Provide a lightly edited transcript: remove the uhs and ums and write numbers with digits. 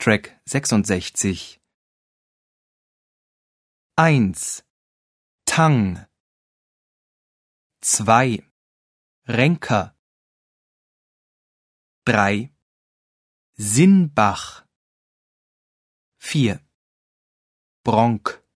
Track 66. 1. Tang 2. Renker 3. Sinnbach 4. Bronk